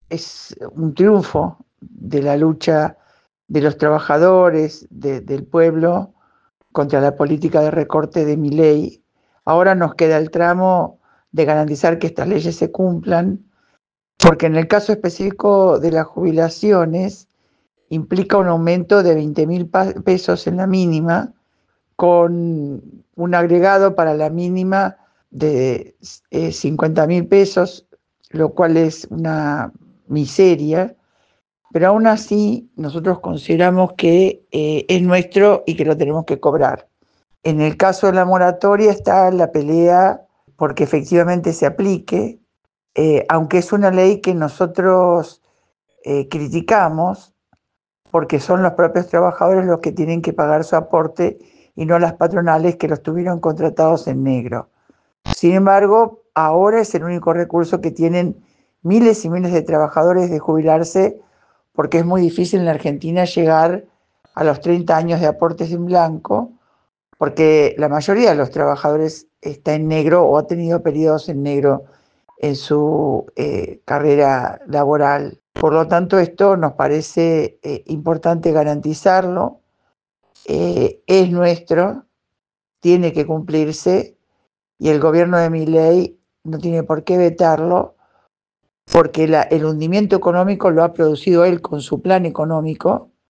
es un triunfo de la lucha de los trabajadores, del pueblo, contra la política de recorte de Milei. Ahora nos queda el tramo de garantizar que estas leyes se cumplan, porque en el caso específico de las jubilaciones implica un aumento de 20.000 pesos en la mínima, con un agregado para la mínima de 50.000 pesos, lo cual es una miseria, pero aún así nosotros consideramos que es nuestro y que lo tenemos que cobrar. En el caso de la moratoria está la pelea porque efectivamente se aplique, aunque es una ley que nosotros criticamos, porque son los propios trabajadores los que tienen que pagar su aporte y no las patronales que los tuvieron contratados en negro. Sin embargo, ahora es el único recurso que tienen miles y miles de trabajadores de jubilarse, porque es muy difícil en la Argentina llegar a los 30 años de aportes en blanco, porque la mayoría de los trabajadores está en negro o ha tenido periodos en negro en su carrera laboral. Por lo tanto, esto nos parece importante garantizarlo, es nuestro, tiene que cumplirse y el gobierno de Milei no tiene por qué vetarlo, porque el hundimiento económico lo ha producido él con su plan económico